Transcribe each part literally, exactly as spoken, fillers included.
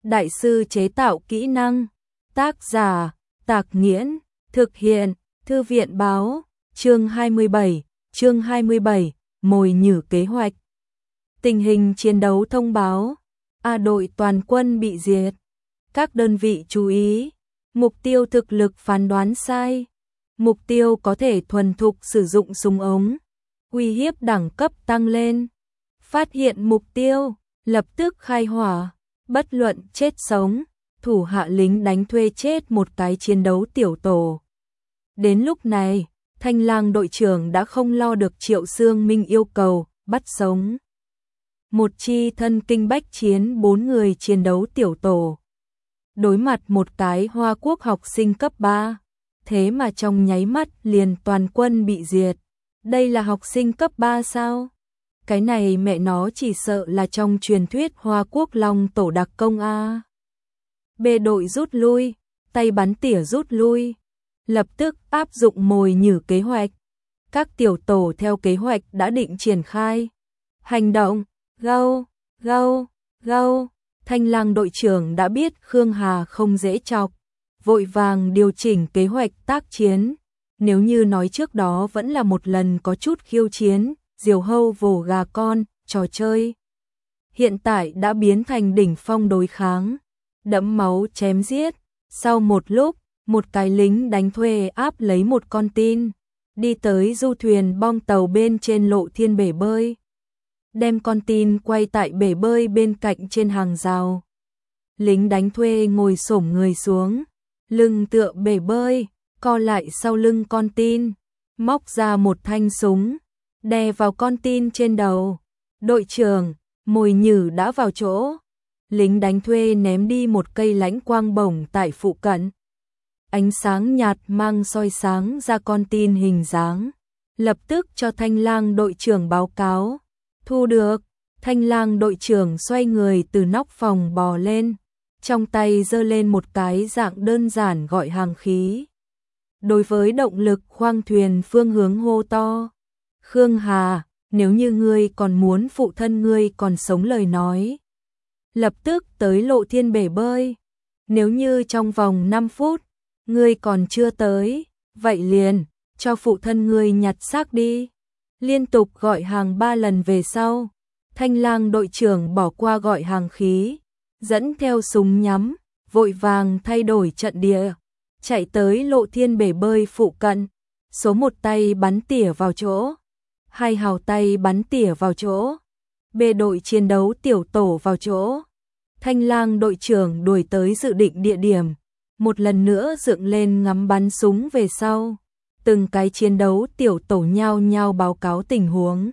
đại sư chế tạo kỹ năng. Tác giả, Tạc Nghiễn, thực hiện, Thư viện báo, chương hai mươi bảy, chương hai mươi bảy, mồi nhử kế hoạch. Tình hình chiến đấu thông báo, A đội toàn quân bị diệt. Các đơn vị chú ý, mục tiêu thực lực phán đoán sai. Mục tiêu có thể thuần thục sử dụng súng ống. Uy hiếp đẳng cấp tăng lên. Phát hiện mục tiêu, lập tức khai hỏa. Bất luận chết sống, thủ hạ lính đánh thuê chết một cái chiến đấu tiểu tổ. Đến lúc này, Thanh Lang đội trưởng đã không lo được Triệu Xương Minh yêu cầu, bắt sống. Một chi thân kinh bách chiến bốn người chiến đấu tiểu tổ. Đối mặt một cái Hoa Quốc học sinh cấp ba, thế mà trong nháy mắt liền toàn quân bị diệt. Đây là học sinh cấp ba sao? Cái này mẹ nó chỉ sợ là trong truyền thuyết Hoa Quốc Long tổ đặc công a. B đội rút lui, tay bắn tỉa rút lui, lập tức áp dụng mồi nhử kế hoạch. Các tiểu tổ theo kế hoạch đã định triển khai. Hành động, gâu, gâu, gâu. Thanh Lang đội trưởng đã biết Khương Hà không dễ chọc, vội vàng điều chỉnh kế hoạch tác chiến. Nếu như nói trước đó vẫn là một lần có chút khiêu chiến, diều hâu vồ gà con, trò chơi. Hiện tại đã biến thành đỉnh phong đối kháng, đẫm máu chém giết. Sau một lúc, một cái lính đánh thuê áp lấy một con tin, đi tới du thuyền bong tàu bên trên lộ thiên bể bơi. Đem con tin quay tại bể bơi bên cạnh trên hàng rào. Lính đánh thuê ngồi xổm người xuống, lưng tựa bể bơi, co lại sau lưng con tin, móc ra một thanh súng, đè vào con tin trên đầu. Đội trưởng, mồi nhử đã vào chỗ. Lính đánh thuê ném đi một cây lãnh quang bổng tại phụ cận. Ánh sáng nhạt mang soi sáng ra con tin hình dáng. Lập tức cho Thanh Lang đội trưởng báo cáo. Thu được. Thanh Lang đội trưởng xoay người từ nóc phòng bò lên, trong tay giơ lên một cái dạng đơn giản gọi hàng khí. Đối với động lực khoang thuyền phương hướng hô to. Khương Hà, nếu như ngươi còn muốn phụ thân ngươi còn sống lời nói, lập tức tới lộ thiên bể bơi. Nếu như trong vòng năm phút, ngươi còn chưa tới, vậy liền, cho phụ thân ngươi nhặt xác đi. Liên tục gọi hàng ba lần về sau, Thanh Lang đội trưởng bỏ qua gọi hàng khí, dẫn theo súng nhắm, vội vàng thay đổi trận địa, chạy tới lộ thiên bể bơi phụ cận. Số một tay bắn tỉa vào chỗ, hai hào tay bắn tỉa vào chỗ, B đội chiến đấu tiểu tổ vào chỗ. Thanh Lang đội trưởng đuổi tới dự định địa điểm, một lần nữa dựng lên ngắm bắn súng về sau. Từng cái chiến đấu tiểu tổ nhao nhao báo cáo tình huống.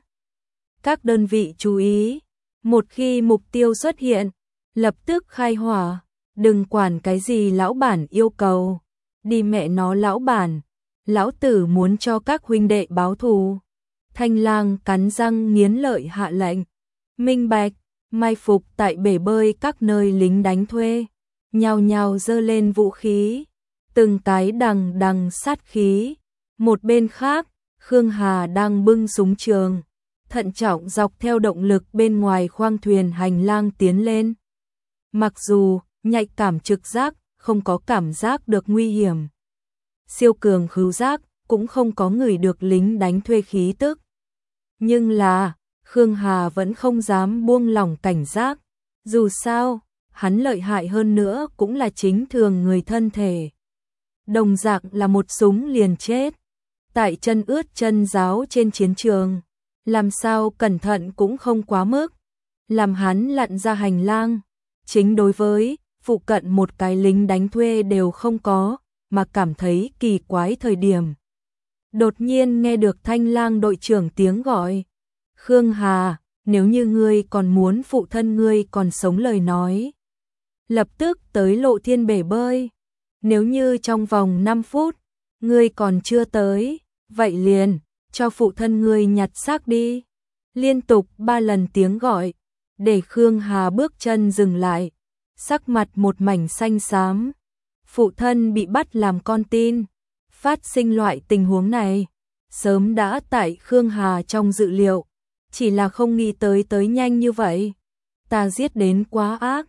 Các đơn vị chú ý, một khi mục tiêu xuất hiện, lập tức khai hỏa, đừng quản cái gì lão bản yêu cầu. Đi mẹ nó lão bản, lão tử muốn cho các huynh đệ báo thù. Thanh Lang cắn răng nghiến lợi hạ lệnh. Minh bạch, mai phục tại bể bơi các nơi lính đánh thuê, nhao nhao giơ lên vũ khí, từng cái đằng đằng sát khí. Một bên khác, Khương Hà đang bưng súng trường, thận trọng dọc theo động lực bên ngoài khoang thuyền hành lang tiến lên. Mặc dù nhạy cảm trực giác không có cảm giác được nguy hiểm, siêu cường khứu giác cũng không có ngửi được lính đánh thuê khí tức, nhưng là Khương Hà vẫn không dám buông lỏng cảnh giác. Dù sao, hắn lợi hại hơn nữa cũng là chính thường người thân thể. Đồng dạng là một súng liền chết. Tại chân ướt chân ráo trên chiến trường, làm sao cẩn thận cũng không quá mức. Làm hắn lặn ra hành lang, chính đối với phụ cận một cái lính đánh thuê đều không có, mà cảm thấy kỳ quái thời điểm. Đột nhiên nghe được Thanh Lang đội trưởng tiếng gọi. Khương Hà, nếu như ngươi còn muốn phụ thân ngươi còn sống lời nói, lập tức tới lộ thiên bể bơi. Nếu như trong vòng năm phút, ngươi còn chưa tới, vậy liền, cho phụ thân ngươi nhặt xác đi. Liên tục ba lần tiếng gọi, để Khương Hà bước chân dừng lại, sắc mặt một mảnh xanh xám. Phụ thân bị bắt làm con tin, phát sinh loại tình huống này, sớm đã tại Khương Hà trong dự liệu, chỉ là không nghĩ tới tới nhanh như vậy. Ta giết đến quá ác,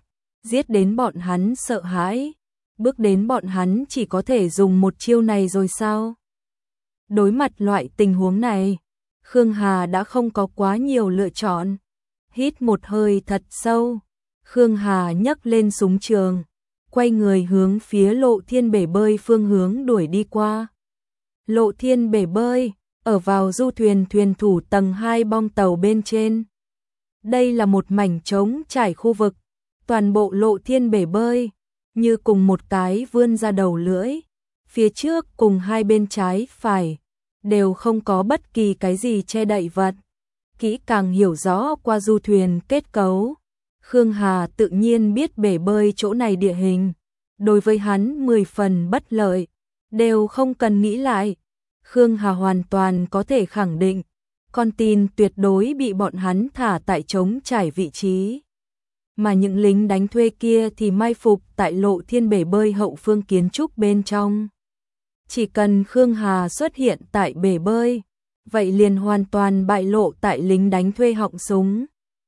giết đến bọn hắn sợ hãi, bước đến bọn hắn chỉ có thể dùng một chiêu này rồi sao? Đối mặt loại tình huống này, Khương Hà đã không có quá nhiều lựa chọn. Hít một hơi thật sâu, Khương Hà nhấc lên súng trường, quay người hướng phía Lộ Thiên bể bơi phương hướng đuổi đi qua. Lộ Thiên bể bơi, ở vào du thuyền thuyền thủ tầng hai bong tàu bên trên. Đây là một mảnh trống trải khu vực, toàn bộ Lộ Thiên bể bơi, như cùng một cái vươn ra đầu lưỡi, phía trước cùng hai bên trái phải, đều không có bất kỳ cái gì che đậy vật. Kỹ càng hiểu rõ qua du thuyền kết cấu, Khương Hà tự nhiên biết bể bơi chỗ này địa hình, đối với hắn mười phần bất lợi, đều không cần nghĩ lại. Khương Hà hoàn toàn có thể khẳng định, con tin tuyệt đối bị bọn hắn thả tại trống trải vị trí. Mà những lính đánh thuê kia thì mai phục tại Lộ Thiên bể bơi hậu phương kiến trúc bên trong. Chỉ cần Khương Hà xuất hiện tại bể bơi, vậy liền hoàn toàn bại lộ tại lính đánh thuê họng súng.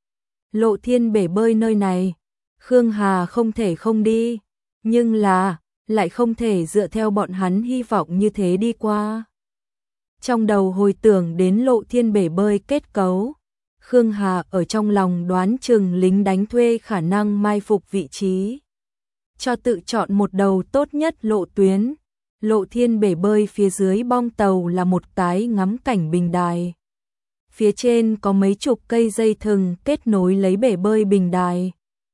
Lộ Thiên bể bơi nơi này, Khương Hà không thể không đi, nhưng là, lại không thể dựa theo bọn hắn hy vọng như thế đi qua. Trong đầu hồi tưởng đến Lộ Thiên bể bơi kết cấu, Khương Hà ở trong lòng đoán chừng lính đánh thuê khả năng mai phục vị trí. Cho tự chọn một đầu tốt nhất lộ tuyến. Lộ Thiên bể bơi phía dưới bong tàu là một cái ngắm cảnh bình đài. Phía trên có mấy chục cây dây thừng kết nối lấy bể bơi bình đài,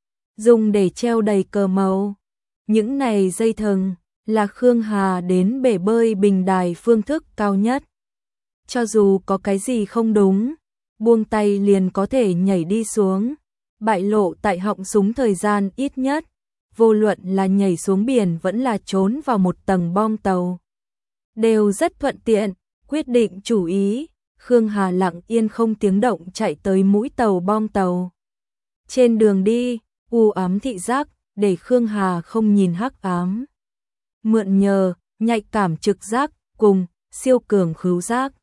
dùng để treo đầy cờ màu. Những này dây thừng là Khương Hà đến bể bơi bình đài phương thức cao nhất. Cho dù có cái gì không đúng, buông tay liền có thể nhảy đi xuống, bại lộ tại họng súng thời gian ít nhất. Vô luận là nhảy xuống biển vẫn là trốn vào một tầng bong tàu, đều rất thuận tiện. Quyết định chủ ý, Khương Hà lặng yên không tiếng động chạy tới mũi tàu bong tàu. Trên đường đi, u ám thị giác để Khương Hà không nhìn hắc ám. Mượn nhờ, nhạy cảm trực giác cùng siêu cường khứu giác,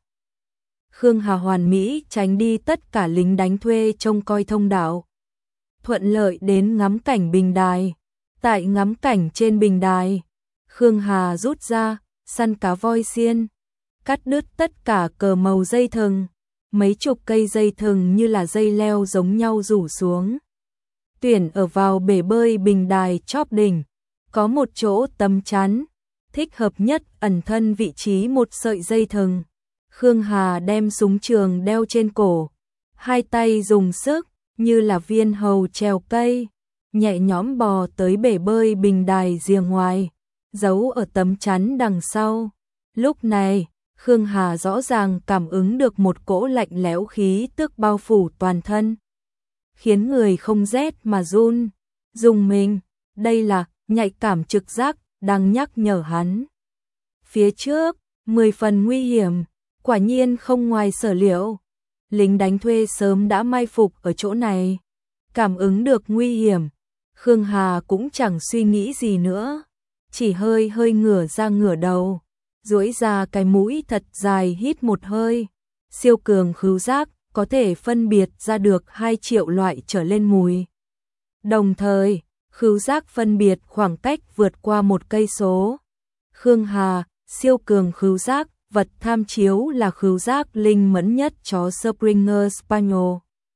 Khương Hà hoàn mỹ tránh đi tất cả lính đánh thuê trông coi thông đạo. Thuận lợi đến ngắm cảnh bình đài. Tại ngắm cảnh trên bình đài, Khương Hà rút ra săn cá voi xiên, cắt đứt tất cả cờ màu dây thừng, mấy chục cây dây thừng như là dây leo giống nhau rủ xuống. Tuyển ở vào bể bơi bình đài chóp đỉnh, có một chỗ tấm chắn, thích hợp nhất ẩn thân vị trí một sợi dây thừng. Khương Hà đem súng trường đeo trên cổ, hai tay dùng sức như là viên hầu trèo cây, nhẹ nhõm bò tới bể bơi bình đài rìa ngoài, giấu ở tấm chắn đằng sau. Lúc này, Khương Hà rõ ràng cảm ứng được một cỗ lạnh lẽo khí tức bao phủ toàn thân, khiến người không rét mà run, rùng mình. Đây là nhạy cảm trực giác đang nhắc nhở hắn. Phía trước, mười phần nguy hiểm, quả nhiên không ngoài sở liệu. Lính đánh thuê sớm đã mai phục ở chỗ này, cảm ứng được nguy hiểm. Khương Hà cũng chẳng suy nghĩ gì nữa, chỉ hơi hơi ngửa ra ngửa đầu, duỗi ra cái mũi thật dài hít một hơi. Siêu cường khứu giác có thể phân biệt ra được hai triệu loại trở lên mùi. Đồng thời, khứu giác phân biệt khoảng cách vượt qua một cây số. Khương Hà, siêu cường khứu giác, vật tham chiếu là khứu giác linh mẫn nhất chó Springer Spaniel.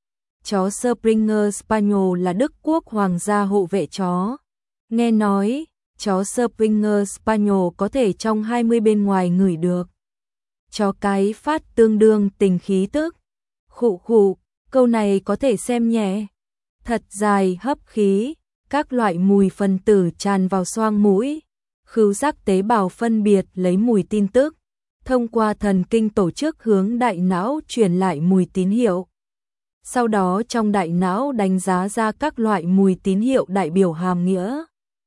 Chó Springer Spaniel là Đức Quốc hoàng gia hộ vệ chó. Nghe nói, chó Springer Spaniel có thể trong hai mươi bên ngoài ngửi được. Chó cái phát tương đương tình khí tức. Khụ khụ, câu này có thể xem nhẹ. Thật dài hấp khí, các loại mùi phân tử tràn vào xoang mũi. Khứu giác tế bào phân biệt lấy mùi tin tức, thông qua thần kinh tổ chức hướng đại não truyền lại mùi tín hiệu. Sau đó trong đại não đánh giá ra các loại mùi tín hiệu đại biểu hàm nghĩa.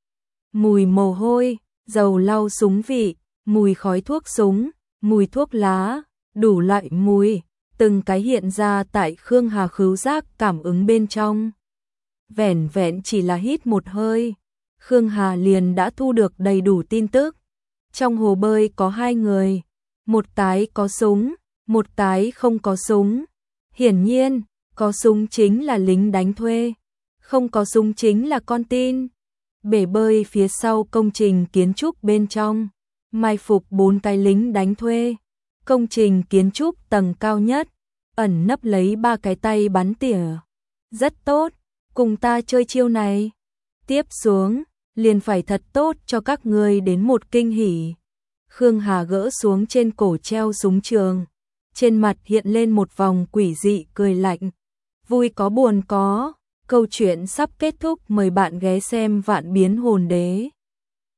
Mùi mồ hôi, dầu lau súng vị, mùi khói thuốc súng, mùi thuốc lá, đủ loại mùi, từng cái hiện ra tại Khương Hà khứu giác cảm ứng bên trong. Vẻn vẹn chỉ là hít một hơi, Khương Hà liền đã thu được đầy đủ tin tức. Trong hồ bơi có hai người, một cái có súng, một cái không có súng. Hiển nhiên, có súng chính là lính đánh thuê. Không có súng chính là con tin. Bể bơi phía sau công trình kiến trúc bên trong, mai phục bốn cái lính đánh thuê. Công trình kiến trúc tầng cao nhất, ẩn nấp lấy ba cái tay bắn tỉa. Rất tốt, cùng ta chơi chiêu này. Tiếp xuống, liền phải thật tốt cho các ngươi đến một kinh hỉ. Khương Hà gỡ xuống trên cổ treo súng trường, trên mặt hiện lên một vòng quỷ dị cười lạnh. Vui có buồn có, câu chuyện sắp kết thúc, mời bạn ghé xem Vạn Biến Hồn Đế.